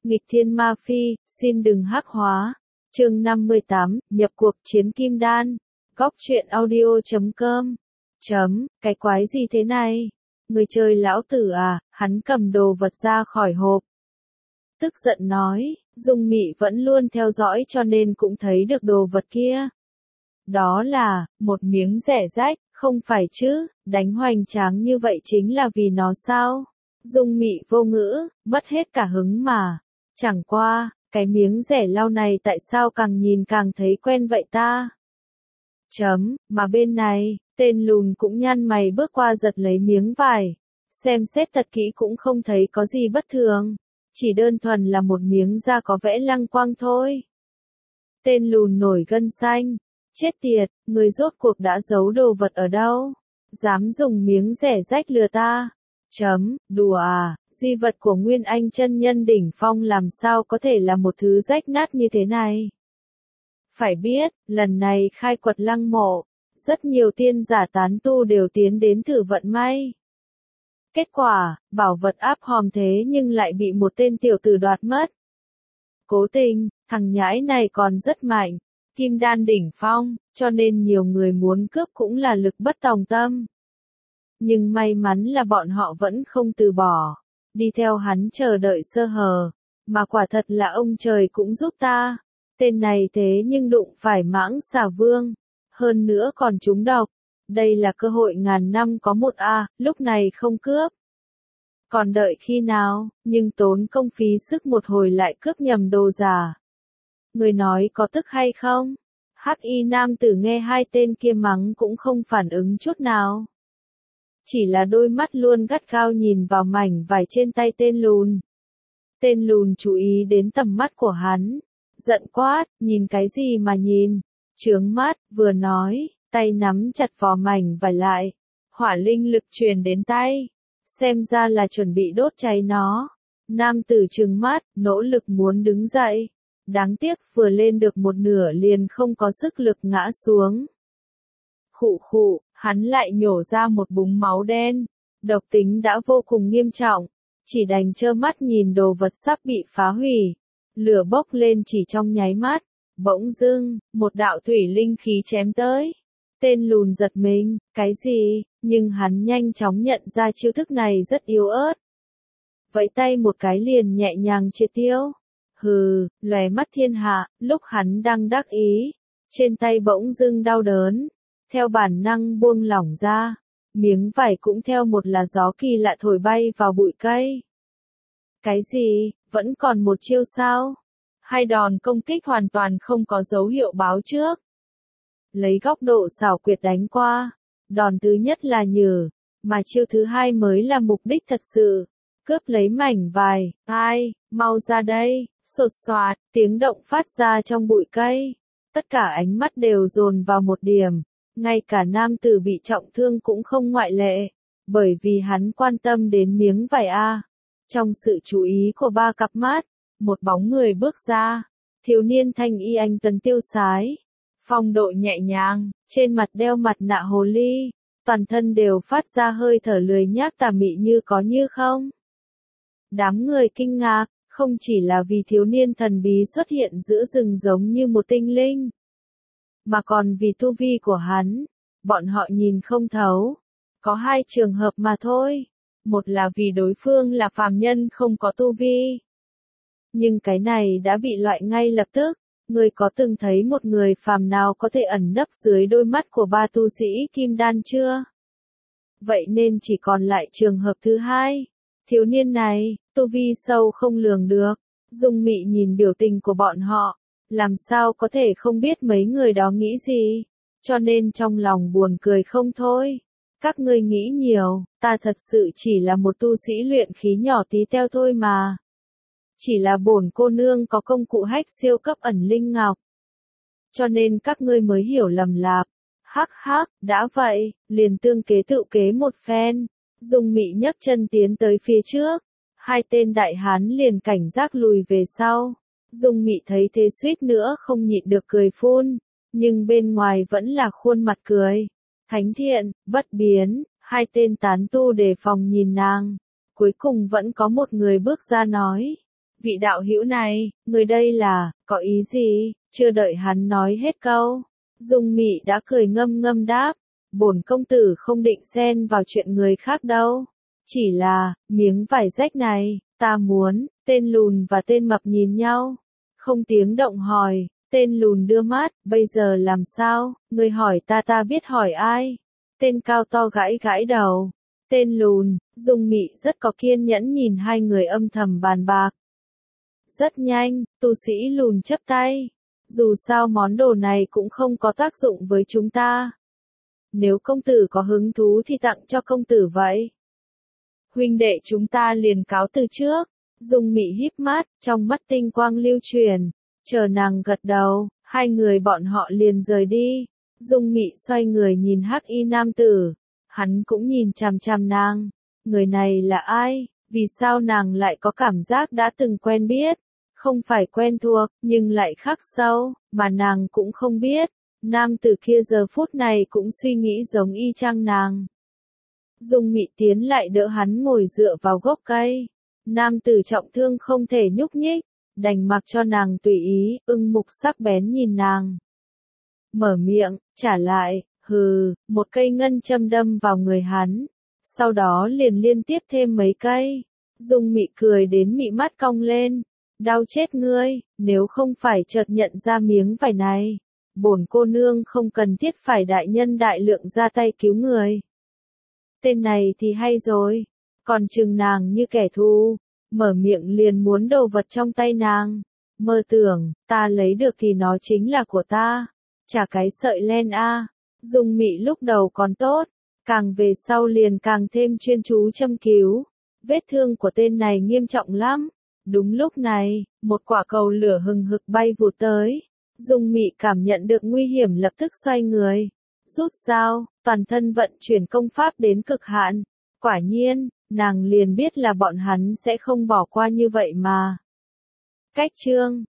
Nghịch thiên ma phi, xin đừng hắc hóa. Chương 58, nhập cuộc chiến kim đan. Góc truyện audio.com. Cái quái gì thế này? Người chơi lão tử à, hắn cầm đồ vật ra khỏi hộp. Tức giận nói, Dung Mị vẫn luôn theo dõi cho nên cũng thấy được đồ vật kia. Đó là, một miếng rẻ rách, không phải chứ, đánh hoành tráng như vậy chính là vì nó sao? Dung Mị vô ngữ, mất hết cả hứng mà. Chẳng qua, cái miếng rẻ lau này tại sao càng nhìn càng thấy quen vậy ta? Mà bên này, tên lùn cũng nhăn mày bước qua giật lấy miếng vải. Xem xét thật kỹ cũng không thấy có gì bất thường. Chỉ đơn thuần là một miếng da có vẽ lăng quang thôi. Tên lùn nổi gân xanh. Chết tiệt, người rốt cuộc đã giấu đồ vật ở đâu? Dám dùng miếng rẻ rách lừa ta? Đùa à, di vật của Nguyên Anh chân nhân đỉnh phong làm sao có thể là một thứ rách nát như thế này? Phải biết, lần này khai quật lăng mộ, rất nhiều tiên giả tán tu đều tiến đến thử vận may. Kết quả, bảo vật áp hòm thế nhưng lại bị một tên tiểu tử đoạt mất. Cố tình, thằng nhãi này còn rất mạnh, kim đan đỉnh phong, cho nên nhiều người muốn cướp cũng là lực bất tòng tâm. Nhưng may mắn là bọn họ vẫn không từ bỏ, đi theo hắn chờ đợi sơ hở, mà quả thật là ông trời cũng giúp ta. Tên này thế nhưng đụng phải Mãng Xà Vương, hơn nữa còn trúng độc. Đây là cơ hội ngàn năm có một a, lúc này không cướp. Còn đợi khi nào, nhưng tốn công phí sức một hồi lại cướp nhầm đồ giả. Người nói có tức hay không? Hắc y nam tử nghe hai tên kia mắng cũng không phản ứng chút nào. Chỉ là đôi mắt luôn gắt gao nhìn vào mảnh vải trên tay tên lùn. Tên lùn chú ý đến tầm mắt của hắn. Giận quát, nhìn cái gì mà nhìn? Chướng mắt, vừa nói, tay nắm chặt vỏ mảnh vải lại. Hỏa linh lực truyền đến tay. Xem ra là chuẩn bị đốt cháy nó. Nam tử trừng mắt, nỗ lực muốn đứng dậy. Đáng tiếc vừa lên được một nửa liền không có sức lực ngã xuống. Khụ, hắn lại nhổ ra một búng máu đen. Độc tính đã vô cùng nghiêm trọng. Chỉ đành trơ mắt nhìn đồ vật sắp bị phá hủy. Lửa bốc lên chỉ trong nháy mắt. Bỗng dưng, một đạo thủy linh khí chém tới. Tên lùn giật mình, cái gì? Nhưng hắn nhanh chóng nhận ra chiêu thức này rất yếu ớt. Vẫy tay một cái liền nhẹ nhàng triệt tiêu. Hừ, lóe mắt thiên hạ, lúc hắn đang đắc ý. Trên tay bỗng dưng đau đớn. Theo bản năng buông lỏng ra. Miếng vải cũng theo một là gió kỳ lạ thổi bay vào bụi cây. Cái gì, vẫn còn một chiêu sao? Hai đòn công kích hoàn toàn không có dấu hiệu báo trước. Lấy góc độ xảo quyệt đánh qua. Đòn thứ nhất là nhử, mà chiêu thứ hai mới là mục đích thật sự. Cướp lấy mảnh vải, ai, mau ra đây, sột soạt, tiếng động phát ra trong bụi cây. Tất cả ánh mắt đều dồn vào một điểm, ngay cả nam tử bị trọng thương cũng không ngoại lệ, bởi vì hắn quan tâm đến miếng vải a. Trong sự chú ý của ba cặp mắt, một bóng người bước ra, thiếu niên thanh y anh tuấn tiêu sái. Phong độ nhẹ nhàng, trên mặt đeo mặt nạ hồ ly, toàn thân đều phát ra hơi thở lười nhác tà mị như có như không. Đám người kinh ngạc, không chỉ là vì thiếu niên thần bí xuất hiện giữa rừng giống như một tinh linh, mà còn vì tu vi của hắn. Bọn họ nhìn không thấu. Có hai trường hợp mà thôi. Một là vì đối phương là phàm nhân không có tu vi. Nhưng cái này đã bị loại ngay lập tức. Người có từng thấy một người phàm nào có thể ẩn nấp dưới đôi mắt của ba tu sĩ kim đan chưa? Vậy nên chỉ còn lại trường hợp thứ hai. Thiếu niên này, tu vi sâu không lường được. Dung Mị nhìn biểu tình của bọn họ, làm sao có thể không biết mấy người đó nghĩ gì, cho nên trong lòng buồn cười không thôi. Các ngươi nghĩ nhiều, ta thật sự chỉ là một tu sĩ luyện khí nhỏ tí teo thôi mà. Chỉ là bổn cô nương có công cụ hách siêu cấp ẩn linh ngọc. Cho nên các ngươi mới hiểu lầm lạp. Hắc, đã vậy, liền tương kế tự kế một phen. Dung Mị nhấc chân tiến tới phía trước. Hai tên đại hán liền cảnh giác lùi về sau. Dung Mị thấy thế suýt nữa không nhịn được cười phun. Nhưng bên ngoài vẫn là khuôn mặt cười. Thánh thiện, bất biến, hai tên tán tu đề phòng nhìn nàng. Cuối cùng vẫn có một người bước ra nói. vị đạo hữu này, người đây là, có ý gì? Chưa đợi hắn nói hết câu, Dung Mị đã cười ngâm ngâm đáp, bổn công tử không định xen vào chuyện người khác đâu. Chỉ là, miếng vải rách này, ta muốn, tên lùn và tên mập nhìn nhau. Không tiếng động hỏi, tên lùn đưa mắt, bây giờ làm sao, người hỏi ta biết hỏi ai. Tên cao to gãi gãi đầu. Tên lùn, Dung Mị rất có kiên nhẫn nhìn hai người âm thầm bàn bạc. Rất nhanh, tu sĩ lùn chấp tay. Dù sao món đồ này cũng không có tác dụng với chúng ta. Nếu công tử có hứng thú thì tặng cho công tử vậy. Huynh đệ chúng ta liền cáo từ trước. Dung Mị híp mắt, trong mắt tinh quang lưu truyền. Chờ nàng gật đầu, hai người bọn họ liền rời đi. Dung Mị xoay người nhìn hắc y nam tử. Hắn cũng nhìn chằm chằm nàng. Người này là ai? Vì sao nàng lại có cảm giác đã từng quen biết? Không phải quen thuộc, nhưng lại khắc sâu, mà nàng cũng không biết. Nam tử kia giờ phút này cũng suy nghĩ giống y chang nàng. Dung Mị tiến lại đỡ hắn ngồi dựa vào gốc cây. Nam tử trọng thương không thể nhúc nhích, đành mặc cho nàng tùy ý, ưng mục sắc bén nhìn nàng. Mở miệng, trả lại, hừ, một cây ngân châm đâm vào người hắn. Sau đó liền liên tiếp thêm mấy cây. Dung Mị cười đến mị mắt cong lên. Đau chết ngươi, nếu không phải chợt nhận ra miếng vải này. Bổn cô nương không cần thiết phải đại nhân đại lượng ra tay cứu người. Tên này thì hay rồi, còn chừng nàng như kẻ thù, mở miệng liền muốn đồ vật trong tay nàng. Mơ tưởng, ta lấy được thì nó chính là của ta. Chả cái sợi len a. Dung Mị lúc đầu còn tốt, càng về sau liền càng thêm chuyên chú châm cứu. Vết thương của tên này nghiêm trọng lắm. Đúng lúc này, một quả cầu lửa hừng hực bay vụt tới. Dung Mị cảm nhận được nguy hiểm lập tức xoay người. Rút dao, toàn thân vận chuyển công pháp đến cực hạn. Quả nhiên, nàng liền biết là bọn hắn sẽ không bỏ qua như vậy mà. Cách chương